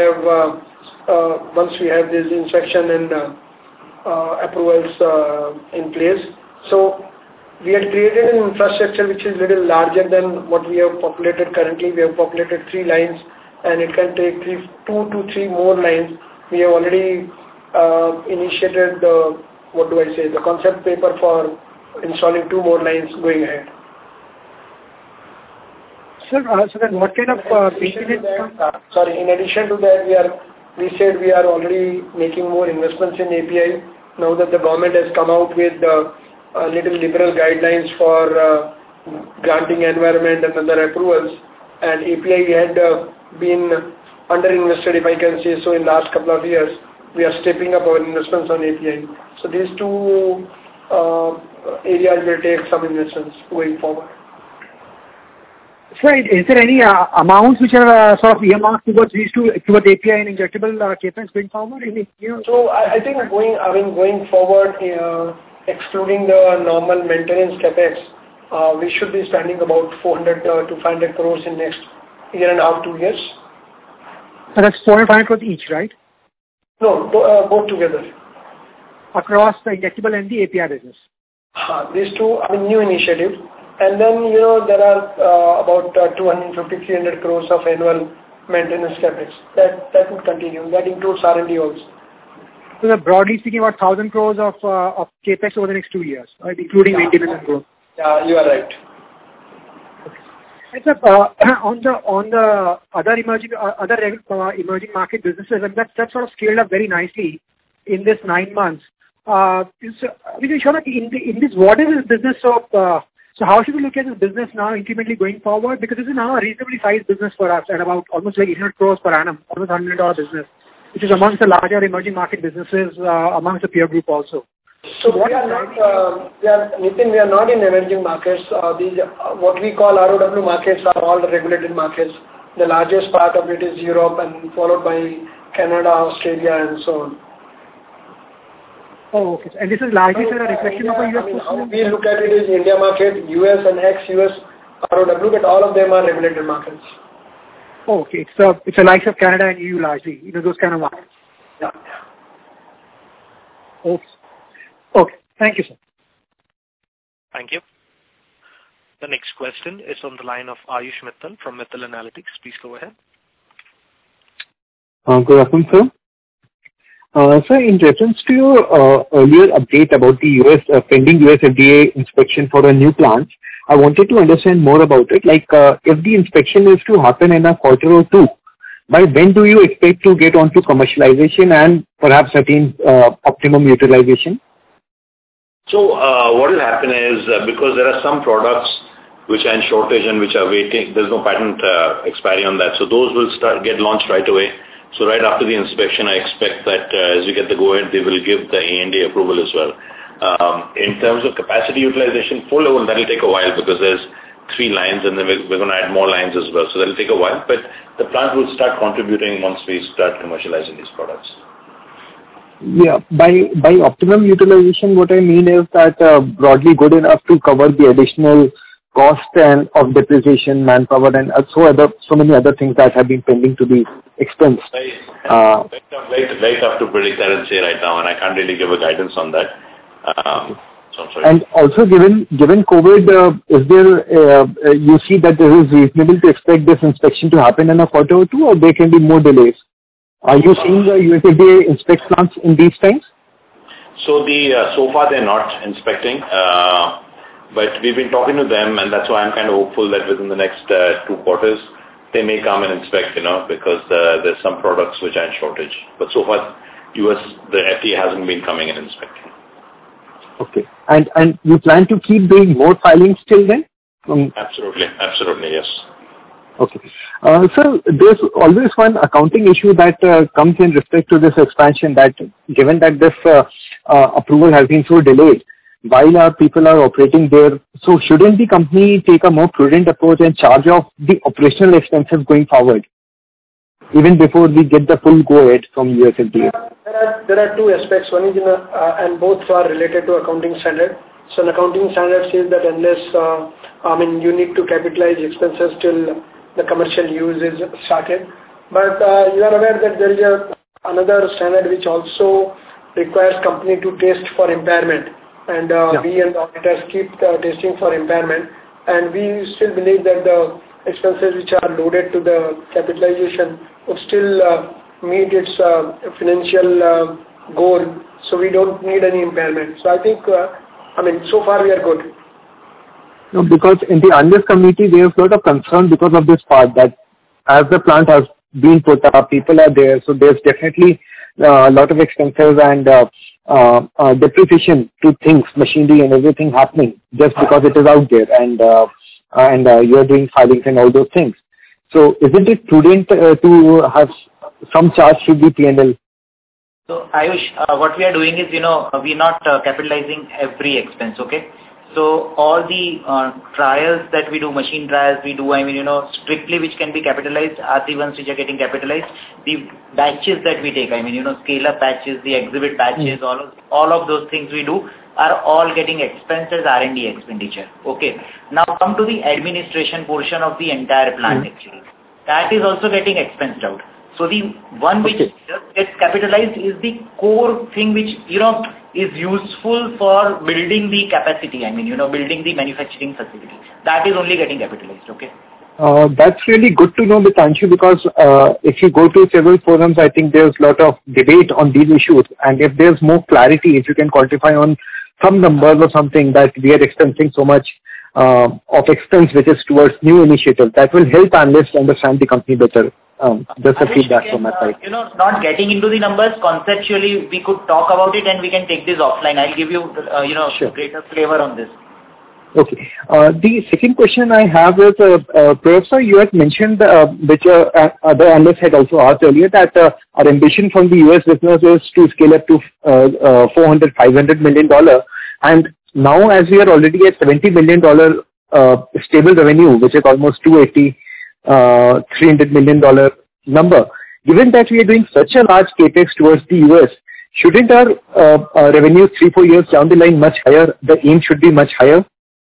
have this inspection and approvals in place. So we had created an infrastructure which is a little larger than what we have populated currently. We have populated 3 lines, and it can take 2 to 3 more lines. We have already initiated the concept paper for installing 2 more lines going ahead. Sir, so then what kind of maintenance? In addition to that, we said we are already making more investments in API now that the government has come out with little liberal guidelines for granting environment and other approvals, and API had been underinvested, if I can say so, in last couple of years. We are stepping up our investments on API. So these 2 areas will take some investments going forward. Sir, is there any amounts which are sort of earmarked towards API and injectable capex going forward? So I think going forward, excluding the normal maintenance capex, we should be spending about 400 to 500 crores in next year and a half, 2 years. So that's 400 500 crores each, right? No, both together. Across the injectable and the API business? These 2 are new initiatives. And then, there are about 250-300 crores of annual maintenance capex. That will continue. That includes R&D also. So broadly speaking, about 1,000 crores of capex over the next 2 years, right? Including maintenance and growth. Yeah, you are right. And sir, on the other emerging market businesses, and that sort of scaled up very nicely in this 9 months. In this, what is this business of? So how should we look at this business now incrementally going forward? Because this is now a reasonably sized business for us at about almost like 800 crores per annum, almost $100 million business, which is amongst the larger emerging market businesses amongst the peer group also. So Nitin, we are not in emerging markets. These what we call ROW markets are all regulated markets. The largest part of it is Europe, and followed by Canada, Australia, and so on. Oh, okay. And this is largely a reflection of a US. How we look at it is India market, US and ex-US ROW, but all of them are regulated markets. Oh, okay. So it's a likes of Canada and EU largely, those kind of markets. Yeah. Okay. Thank you, sir. Thank you. The next question is on the line of Ayush Mittal from Mittal Analytics. Please go ahead. Good afternoon, sir. Sir, in reference to your earlier update about the pending US FDA inspection for a new plant, I wanted to understand more about it. Like, if the inspection is to happen in a quarter or 2, by when do you expect to get onto commercialization and perhaps attain optimum utilization? So what will happen is, because there are some products which are in shortage and which are waiting, there's no patent expiry on that. So those will get launched right away. So right after the inspection, I expect that as we get the go-ahead, they will give the ANDA approval as well. In terms of capacity utilization, full level, that will take a while because there's 3 lines and then we're going to add more lines as well. So that will take a while, but the plant will start contributing once we start commercializing these products. Yeah, by optimum utilization, what I mean is that broadly good enough to cover the additional cost and of depreciation, manpower, and so many other things that have been pending to be expensed. Very tough to predict that and say right now, and I can't really give a guidance on that. So I'm sorry. And also, given COVID, is there you see that there is reasonable to expect this inspection to happen in a quarter or 2, or there can be more delays? Are you seeing the USFDA inspect plants in these times? So so far they're not inspecting, but we've been talking to them, and that's why I'm kind of hopeful that within the next 2 quarters they may come and inspect, because there's some products which are in shortage. But so far, the FDA hasn't been coming and inspecting. Okay, and you plan to keep doing more filings till then? Absolutely, yes. Okay. So there's always one accounting issue that comes in respect to this expansion, that given that this approval has been so delayed, while our people are operating there, so shouldn't the company take a more prudent approach and charge off the operational expenses going forward, even before we get the full go-ahead from US FDA? There are two aspects. One is, and both are related to accounting standard. So an accounting standard says that unless, you need to capitalize expenses till the commercial use is started. But you are aware that there is another standard which also requires company to test for impairment. And we and the auditors keep testing for impairment. And we still believe that the expenses which are loaded to the capitalization would still meet its financial goal. So we don't need any impairment. So I think, so far we are good. No, because in the analyst community, there is a lot of concern because of this part, that as the plant has been put up, people are there, so there's definitely a lot of expenses and depreciation to things, machinery and everything happening just because it is out there, and you're doing filings and all those things. So isn't it prudent to have some charge to the P&L? So Ayush, what we are doing is, we're not capitalizing every expense, okay? So all the trials that we do, machine trials we do, strictly which can be capitalized are the ones which are getting capitalized. The batches that we take, scale-up batches, the exhibit batches, all of those things we do are all getting expensed as R&D expenditure. Okay. Now come to the administration portion of the entire plant actually. That is also getting expensed out. So the one which just gets capitalized is the core thing which, is useful for building the capacity, building the manufacturing facility. That is only getting capitalized, okay? That's really good to know, Mitanshu, because if you go to several forums, I think there's a lot of debate on these issues. And if there's more clarity, if you can quantify on some numbers or something that we are expensing so much of expense which is towards new initiatives, that will help analysts understand the company better. Just a feedback from my side. Not getting into the numbers, conceptually we could talk about it and we can take this offline. I'll give you, Sure. greater flavor on this. Okay. The second question I have is, Professor, you had mentioned, which other analysts had also asked earlier, that our ambition from the US business is to scale up to $400-500 million. And now as we are already at $70 million stable revenue, which is almost $300 million number, given that we are doing such a large capex towards the US, shouldn't our revenue 3-4 years down the line much higher? The aim should be much higher.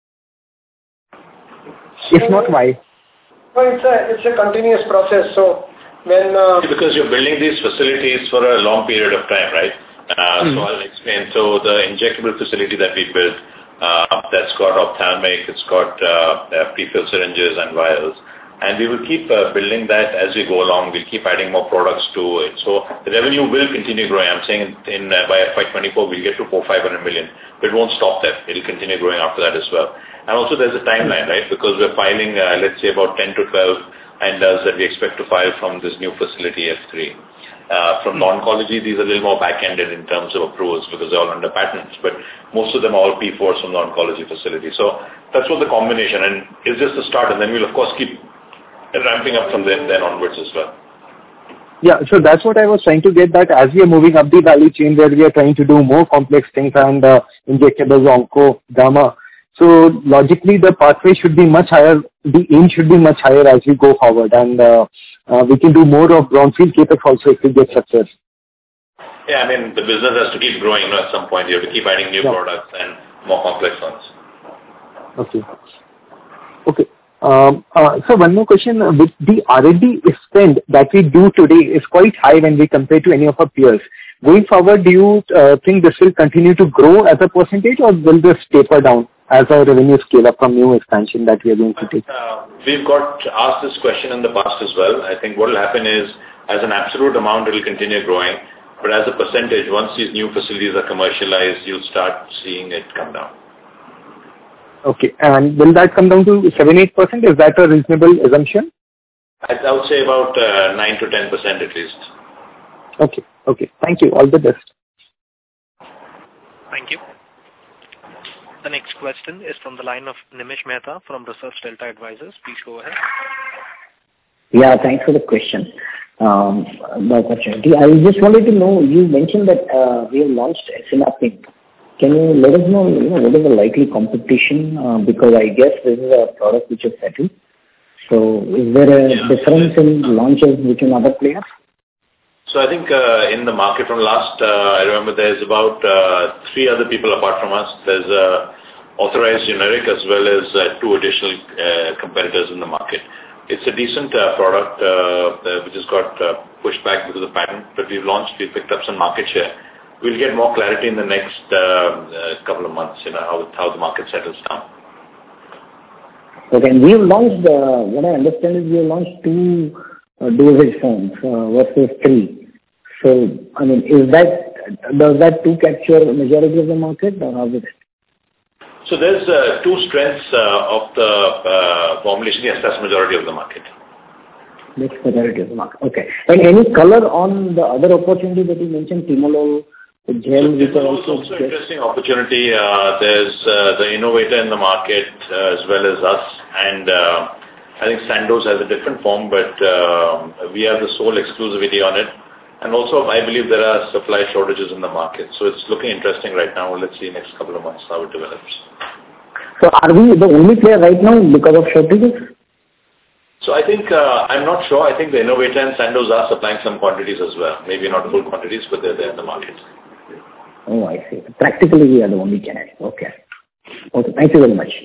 If not, why? Well, it's a continuous process. So when because you're building these facilities for a long period of time, right? So I'll explain. So the injectable facility that we built, that's got ophthalmic, it's got pre-filled syringes and vials. And we will keep building that as we go along. We'll keep adding more products to it. So the revenue will continue growing. I'm saying by FY24 we'll get to 400-500 million. But it won't stop there. It'll continue growing after that as well. And also there's a timeline, right? Because we're filing, let's say about 10 to 12 ANDAs that we expect to file from this new facility F3. From the oncology, these are a little more back-ended in terms of approvals because they're all under patents. But most of them are all P4s from the oncology facility. So that's what the combination. And it's just the start. And then we'll of course keep ramping up from then onwards as well. Yeah, so that's what I was trying to get, that as we are moving up the value chain where we are trying to do more complex things and injectables, onco, gamma. So logically the pathway should be much higher, the aim should be much higher as we go forward, and we can do more of brownfield capex also if we get success. Yeah, the business has to keep growing. At some point you have to keep adding new products and more complex ones. Okay. So one more question. With the R&D spend that we do today is quite high when we compare to any of our peers. Going forward, do you think this will continue to grow as a percentage, or will this taper down as our revenue scale up from new expansion that we are going to take? We've got asked this question in the past as well. I think what will happen is, as an absolute amount, it will continue growing. But as a percentage, once these new facilities are commercialized, you'll start seeing it come down. Okay. And will that come down to 7-8%? Is that a reasonable assumption? I would say about 9 to 10% at least. Okay. Thank you. All the best. Thank you. The next question is from the line of Nimish Mehta from Research Delta Advisors. Please go ahead. Yeah, thanks for the question, the opportunity. I just wanted to know, you mentioned that we have launched Esinapine. Can you let us know, what is the likely competition? Because I guess this is a product which is settled. So is there a difference in launches between other players? So I think in the market from last, I remember there's about 3 other people apart from us. There's authorized generic as well as 2 additional competitors in the market. It's a decent product which has got pushed back because of the patent, but we've picked up some market share. We'll get more clarity in the next couple of months, how the market settles down. Okay, and we have launched, what I understand is we have launched 2 dosage forms versus 3. So, I mean, does that 2 capture the majority of the market, or how is it? So there's 2 strengths of the formulation. Yes, that's majority of the market. That's majority of the market. Okay. And any color on the other opportunity that you mentioned, Timolol gel, which are also interesting opportunity. There's the innovator in the market as well as us, and I think Sandoz has a different form, but we have the sole exclusivity on it. And also, I believe there are supply shortages in the market. So it's looking interesting right now. Let's see next couple of months how it develops. So are we the only player right now because of shortages? So I think, I'm not sure. I think the innovator and Sandoz are supplying some quantities as well. Maybe not full quantities, but they're there in the market. Oh, I see. Practically, we are the only generic. Okay. Okay. Thank you very much.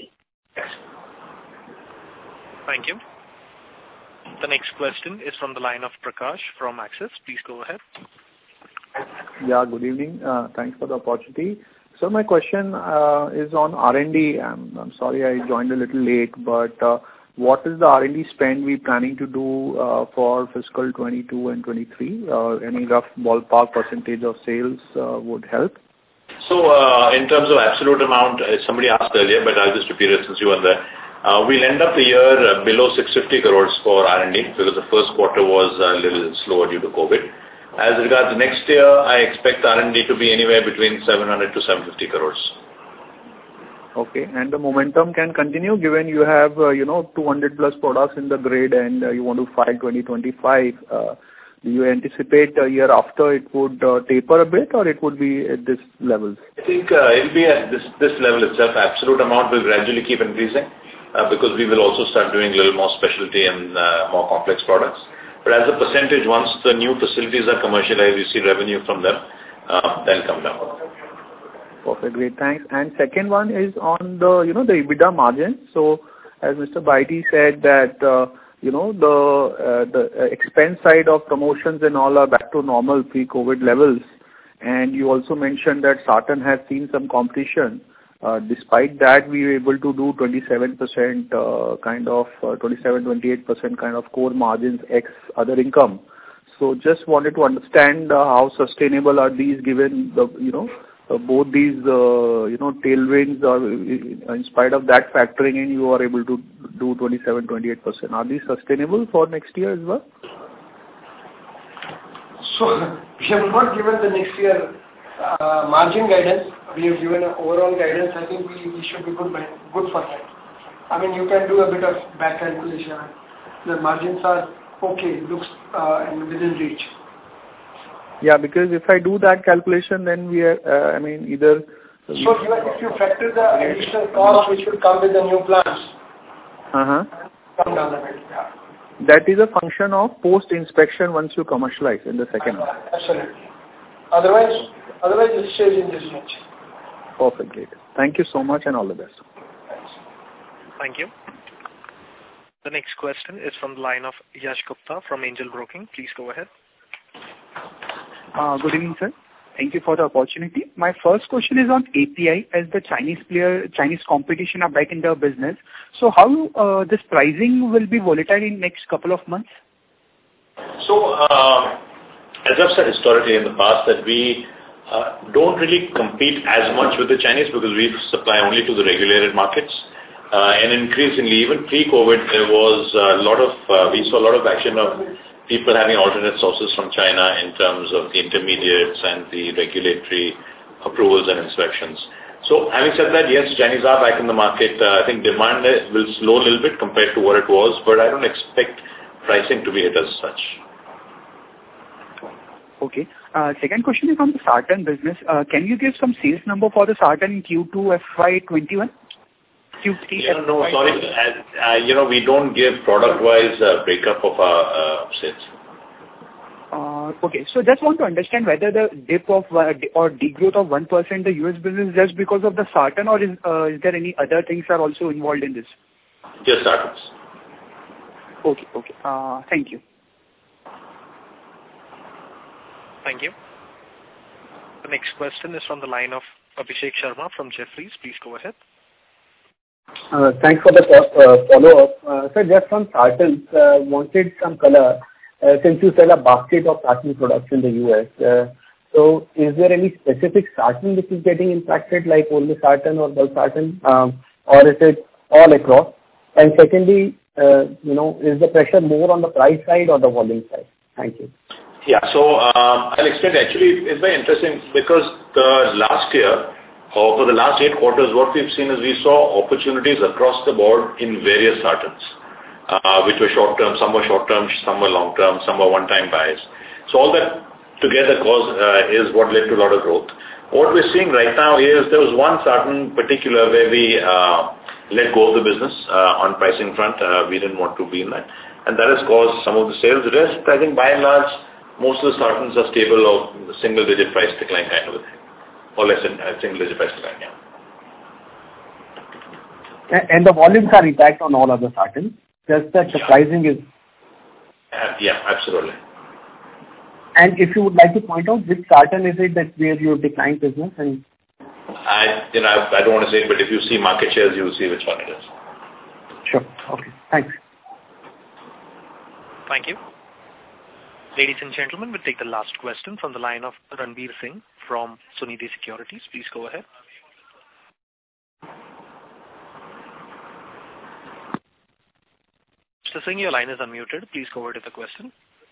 Thank you. The next question is from the line of Prakash from Axis. Please go ahead. Yeah, good evening. Thanks for the opportunity. So my question is on R&D. I'm sorry I joined a little late, but what is the R&D spend we planning to do for fiscal 22 and 23? Any rough ballpark percentage of sales would help? So in terms of absolute amount, somebody asked earlier, but I'll just repeat it since you were there. We'll end up the year below 650 crores for R&D because the first quarter was a little slower due to COVID. As regards next year, I expect R&D to be anywhere between 700 to 750 crores. Okay, and the momentum can continue given you have, 200 plus products in the grid and you want to file 2025. Do you anticipate a year after it would taper a bit, or it would be at this level? I think it'll be at this level itself. Absolute amount will gradually keep increasing because we will also start doing a little more specialty and more complex products. But as a percentage, once the new facilities are commercialized, you see revenue from them, they'll come down. Perfect, great, thanks. And second one is on the, the EBITDA margin. So as Mr. Baheti said that, the expense side of promotions and all are back to normal pre-COVID levels. And you also mentioned that Sartan has seen some competition. Despite that, we were able to do 27% 28% kind of core margins ex other income. So just wanted to understand how sustainable are these given the, both these, tailwinds are, in spite of that factoring in, you are able to do 27-28%. Are these sustainable for next year as well? So we have not given the next year margin guidance. We have given an overall guidance. I think we should be good for that. I mean, you can do a bit of back calculation. The margins are okay, looks and within reach. Yeah, because if I do that calculation, then we are, either... So if you factor the additional cost which will come with the new plants, come down a bit, yeah. That is a function of post-inspection once you commercialize in the second half. Absolutely. Otherwise it stays in this much. Perfect, great. Thank you so much and all the best. Thanks. Thank you. The next question is from the line of Yash Gupta from Angel Broking. Please go ahead. Good evening, sir. Thank you for the opportunity. My first question is on API, as the Chinese competition are back in the business. So how this pricing will be volatile in next couple of months? So, as I've said historically in the past, that we don't really compete as much with the Chinese because we supply only to the regulated markets. And increasingly, even pre-COVID, there was we saw a lot of action of people having alternate sources from China in terms of the intermediates and the regulatory approvals and inspections. So having said that, yes, Chinese are back in the market. I think demand will slow a little bit compared to what it was, but I don't expect pricing to be hit as such. Okay. Second question is on the sartan business. Can you give some sales number for the sartan in Q2 FY21? Q3 No, sorry. We don't give product-wise breakup of our sales. Okay. So just want to understand whether the dip of or degrowth of 1% the US business is just because of the sartan, or is there any other things are also involved in this? Just sartans. Okay. Thank you. Thank you. The next question is from the line of Abhishek Sharma from Jefferies. Please go ahead. Thanks for the follow-up. Sir, just on sartans, wanted some color. Since you sell a basket of sartan products in the US, so is there any specific sartan which is getting impacted, like only sartan or valsartan, or is it all across? And secondly, is the pressure more on the price side or the volume side? Thank you. Yeah, so I'll explain. Actually, it's very interesting because the last year, or for the last 8 quarters, what we've seen is we saw opportunities across the board in various sartans, which were short-term, some were short-term, some were long-term, some were one-time buys. So all that together is what led to a lot of growth. What we're seeing right now is there was one sartan particular where we let go of the business on pricing front. We didn't want to be in that. And that has caused some of the sales. The rest, I think by and large, most of the sartans are stable or single-digit price decline kind of a thing. Or less than single-digit price decline, yeah. And the volumes are intact on all other sartans? Just that the pricing is... Yeah, absolutely. And if you would like to point out which sartan is it that where you declined business? And I don't want to say it, but if you see market shares, you will see which one it is. Sure. Okay. Thanks. Thank you. Ladies and gentlemen, we'll take the last question from the line of Ranveer Singh from Sunidhi Securities. Please go ahead. Mr. Singh, your line is unmuted. Please go ahead with the question.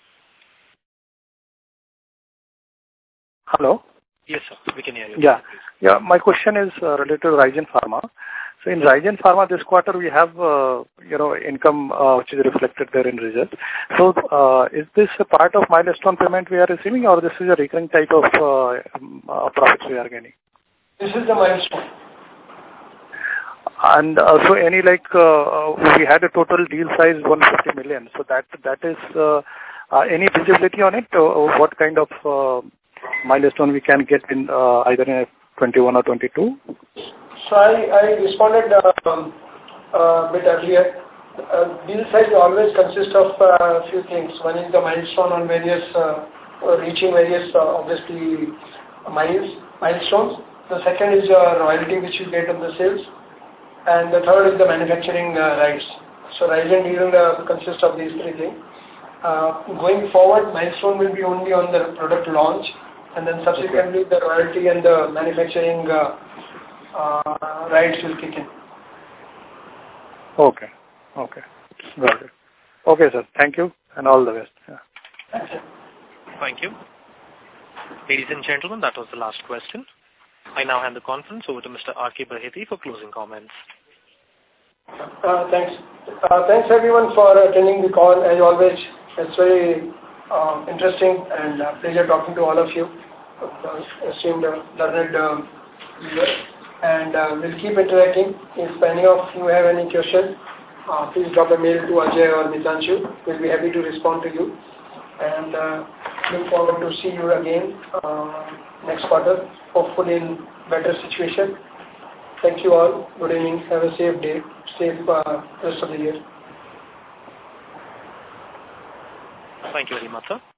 Hello? Yes, sir. We can hear you. Yeah. My question is related to Regen Pharma. So in Regen Pharma this quarter we have income which is reflected there in results. So is this a part of milestone payment we are receiving, or this is a recurring type of profits we are getting? This is the milestone. And so any we had a total deal size 150 million. So that is any visibility on it? What kind of milestone we can get in either in 21 or 22? So I responded a bit earlier. Deal size always consists of a few things. One is the milestone on various reaching various obviously milestones. The second is royalty which you get on the sales, and the third is the manufacturing rights. So Regen deal consists of these 3 things. Going forward, milestone will be only on the product launch, and then subsequently the royalty and the manufacturing rights will kick in. Okay. Got it. Okay, sir. Thank you and all the best. Yeah. Thank you. Ladies and gentlemen, that was the last question. I now hand the conference over to Mr. R.K. Baheti for closing comments. Thanks. Thanks everyone for attending the call. As always, it's very interesting and pleasure talking to all of you. Esteemed learned viewers. And we'll keep interacting. If any of you have any questions, please drop a mail to Ajay or Mitanshu. We'll be happy to respond to you. And look forward to see you again next quarter, hopefully in better situation. Thank you all. Good evening. Have a safe day. Safe rest of the year. Thank you very much, sir.